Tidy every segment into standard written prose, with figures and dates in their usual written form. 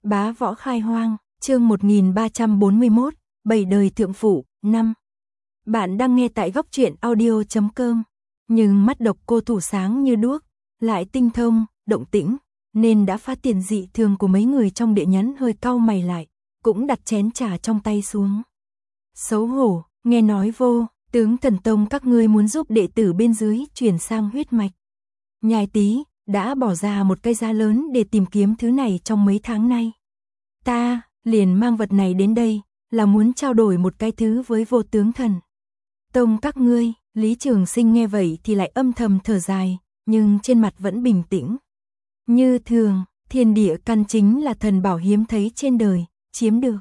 Bá võ khai hoang, chương 1341, 7 đời thượng phụ, 5. Bạn đang nghe tại góc truyện audio.com. Nhưng mắt độc cô thủ sáng như đuốc, lại tinh thông, động tĩnh, nên đã phát tiền dị thường của mấy người trong địa nhẫn hơi cau mày lại, cũng đặt chén trà trong tay xuống. Xấu hổ, nghe nói vô, tướng thần tông các ngươi muốn giúp đệ tử bên dưới chuyển sang huyết mạch. Nhai Tý đã bỏ ra một cái giá lớn để tìm kiếm thứ này trong mấy tháng nay. Ta liền mang vật này đến đây, là muốn trao đổi một cái thứ với vô tướng thần tông các ngươi. Lý Trường Sinh nghe vậy thì lại âm thầm thở dài, nhưng trên mặt vẫn bình tĩnh. Như thường, thiên địa căn chính là thần bảo hiếm thấy trên đời, chiếm được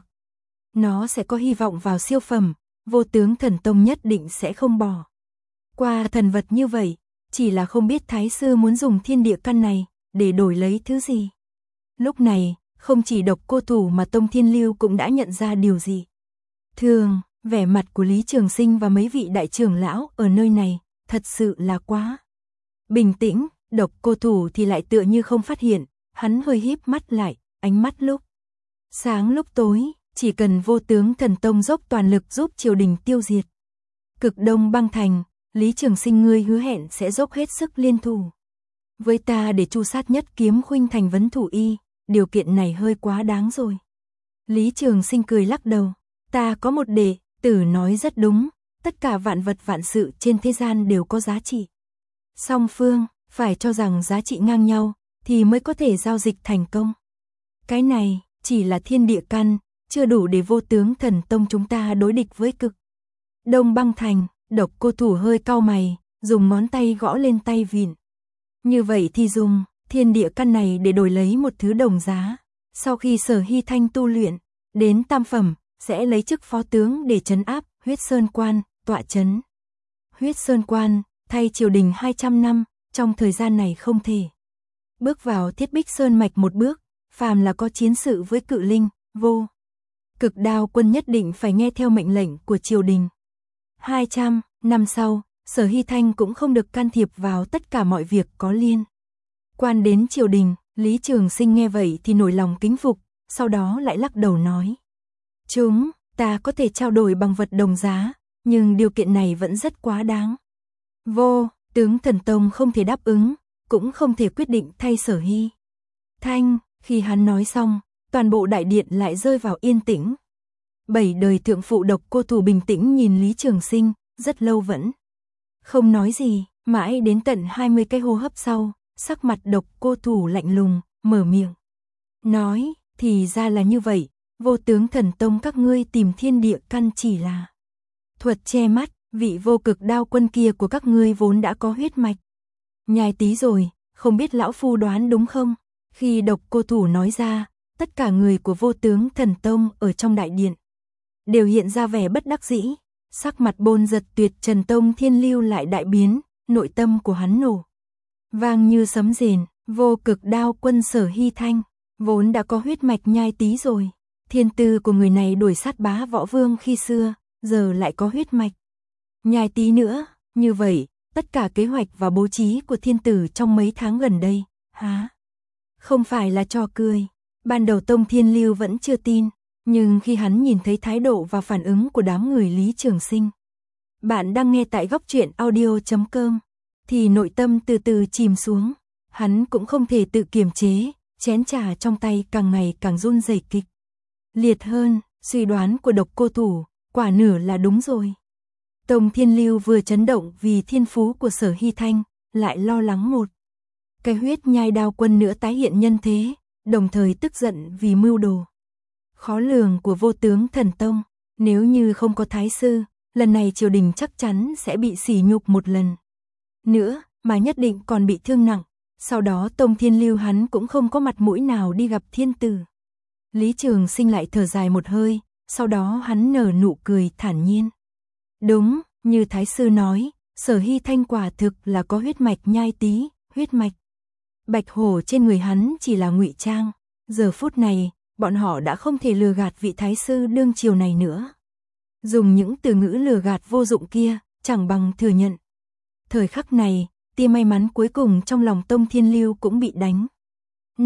nó sẽ có hy vọng vào siêu phẩm, vô tướng thần tông nhất định sẽ không bỏ qua thần vật như vậy, chỉ là không biết Thái sư muốn dùng thiên địa căn này để đổi lấy thứ gì. Lúc này, không chỉ độc cô thủ mà Tông Thiên Lưu cũng đã nhận ra điều gì. Thường, vẻ mặt của Lý Trường Sinh và mấy vị đại trưởng lão ở nơi này, thật sự là quá bình tĩnh. Độc cô thủ thì lại tựa như không phát hiện, hắn hơi híp mắt lại, ánh mắt lúc sáng lúc tối, chỉ cần vô tướng thần tông dốc toàn lực giúp triều đình tiêu diệt Cực Đông băng thành, Lý Trường Sinh ngươi hứa hẹn sẽ dốc hết sức liên thủ với ta để tru sát Nhất Kiếm Khuynh thành vấn thủ y, điều kiện này hơi quá đáng rồi. Lý Trường Sinh cười lắc đầu, ta có một đệ tử nói rất đúng, tất cả vạn vật vạn sự trên thế gian đều có giá trị. Song phương phải cho rằng giá trị ngang nhau thì mới có thể giao dịch thành công. Cái này chỉ là thiên địa căn, chưa đủ để vô tướng thần tông chúng ta đối địch với Cực Đông băng thành. Độc cô thủ hơi cau mày, dùng ngón tay gõ lên tay vịn. Như vậy thì dùng thiên địa căn này để đổi lấy một thứ đồng giá. Sau khi Sở Hy Thanh tu luyện đến tam phẩm, sẽ lấy chức phó tướng để trấn áp Huyết Sơn Quan, tọa trấn Huyết Sơn Quan, thay triều đình 200 năm, trong thời gian này không thể bước vào Thiết Bích Sơn mạch một bước, phàm là có chiến sự với Cự Linh, Vô Cực Đao quân nhất định phải nghe theo mệnh lệnh của triều đình. 200 năm sau, Sở Hy Thanh cũng không được can thiệp vào tất cả mọi việc có liên quan đến triều đình. Lý Trường Sinh nghe vậy thì nổi lòng kính phục, sau đó lại lắc đầu nói: ta có thể trao đổi bằng vật đồng giá, nhưng điều kiện này vẫn rất quá đáng. Vô tướng thần tông không thể đáp ứng, cũng không thể quyết định thay Sở Hy Thanh. Khi hắn nói xong, toàn bộ đại điện lại rơi vào yên tĩnh. 7 đời thượng phụ độc cô thủ bình tĩnh nhìn Lý Trường Sinh, rất lâu vẫn không nói gì, mãi đến tận 20 cái hô hấp sau, sắc mặt độc cô thủ lạnh lùng, mở miệng nói: thì ra là như vậy, vô tướng thần tông các ngươi tìm thiên địa căn chỉ là thuật che mắt, vị Vô Cực Đao quân kia của các ngươi vốn đã có huyết mạch. Nhai Tý rồi, không biết lão phu đoán đúng không? Khi độc cô thủ nói ra, tất cả người của vô tướng thần tông ở trong đại điện đều hiện ra vẻ bất đắc dĩ, sắc mặt bôn giật tuyệt trần. Tông Thiên Lưu lại đại biến, nội tâm của hắn nổ vang như sấm rền. Vô Cực Đao quân Sở Hy Thanh vốn đã có huyết mạch Nhai Tý rồi, thiên tư của người này đuổi sát Bá Võ Vương khi xưa, giờ lại có huyết mạch Nhai Tý nữa. Như vậy, tất cả kế hoạch và bố trí của thiên tử trong mấy tháng gần đây, không phải là trò cười. Ban đầu Tông Thiên Lưu vẫn chưa tin, nhưng khi hắn nhìn thấy thái độ và phản ứng của đám người Lý Trường Sinh, bạn đang nghe tại góc truyện audio.com, thì nội tâm từ từ chìm xuống. Hắn cũng không thể tự kiềm chế, chén trà trong tay càng ngày càng run rẩy kịch liệt hơn. Suy đoán của độc cô thủ quả nửa là đúng rồi. Tông Thiên Lưu vừa chấn động vì thiên phú của Sở Hy Thanh, lại lo lắng một cái huyết nhai đao quân nữa tái hiện nhân thế, đồng thời tức giận vì mưu đồ khó lường của vô tướng thần tông. Nếu như không có Thái sư, lần này triều đình chắc chắn sẽ bị sỉ nhục một lần nữa, mà nhất định còn bị thương nặng. Sau đó Tông Thiên Lưu hắn cũng không có mặt mũi nào đi gặp thiên tử. Lý Trường Sinh lại thở dài một hơi, sau đó hắn nở nụ cười thản nhiên. Đúng, như Thái sư nói, Sở Hy Thanh quả thực là có huyết mạch Nhai Tý, huyết mạch bạch hổ trên người hắn chỉ là ngụy trang. Giờ phút này, bọn họ đã không thể lừa gạt vị Thái sư đương triều này nữa. Dùng những từ ngữ lừa gạt vô dụng kia, chẳng bằng thừa nhận. Thời khắc này, tia may mắn cuối cùng trong lòng Tông Thiên Lưu cũng bị đánh nát.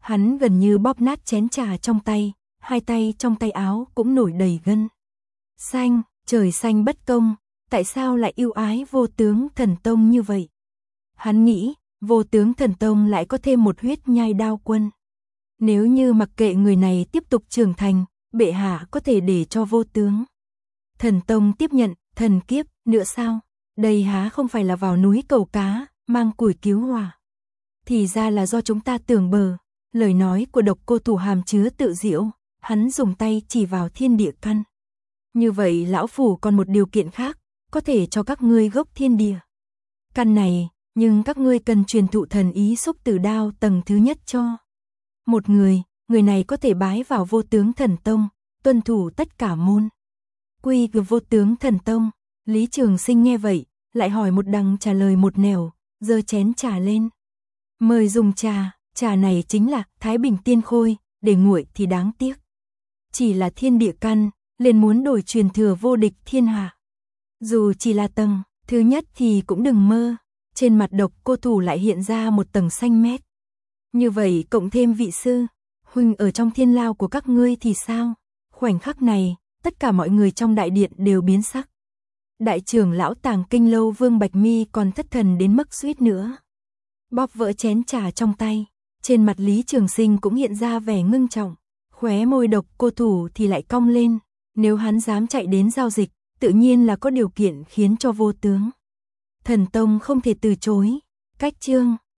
Hắn gần như bóp nát chén trà trong tay, hai tay trong tay áo cũng nổi đầy gân xanh, trời xanh bất công, tại sao lại yêu ái Vô Tướng Thần Tông như vậy? Hắn nghĩ, Vô Tướng Thần Tông lại có thêm một huyết nhai đao quân. Nếu như mặc kệ người này tiếp tục trưởng thành, bệ hạ có thể để cho Vô Tướng Thần Tông tiếp nhận thần kiếp nữa sao? Đây há không phải là vào núi cầu cá, mang củi cứu hỏa. Thì ra là do chúng ta tưởng bờ. Lời nói của Độc Cô Thủ hàm chứa tự diễu, hắn dùng tay chỉ vào thiên địa căn. Như vậy lão phủ còn một điều kiện khác, có thể cho các ngươi gốc thiên địa căn này, nhưng các ngươi cần truyền thụ thần ý xúc tử đao tầng thứ nhất cho một người này có thể bái vào Vô Tướng Thần Tông, tuân thủ tất cả môn quy của Vô Tướng Thần Tông. Lý Trường Sinh nghe vậy, lại hỏi một đằng trả lời một nẻo, giơ chén trà lên. Mời dùng trà, trà này chính là Thái Bình Tiên Khôi, để nguội thì đáng tiếc. Chỉ là thiên địa căn, liền muốn đổi truyền thừa vô địch thiên hạ. Dù chỉ là tầng thứ nhất thì cũng đừng mơ. Trên mặt Độc Cô Thủ lại hiện ra một tầng xanh mét. Như vậy cộng thêm vị sư huynh ở trong thiên lao của các ngươi thì sao? Khoảnh khắc này, tất cả mọi người trong đại điện đều biến sắc. Đại trưởng lão Tàng Kinh Lâu Vương Bạch Mi còn thất thần đến mức suýt nữa bóp vỡ chén trà trong tay. Trên mặt Lý Trường Sinh cũng hiện ra vẻ ngưng trọng, khóe môi Độc Cô Thủ thì lại cong lên. Nếu hắn dám chạy đến giao dịch, tự nhiên là có điều kiện khiến cho Vô Tướng Thần Tông không thể từ chối. Cách chương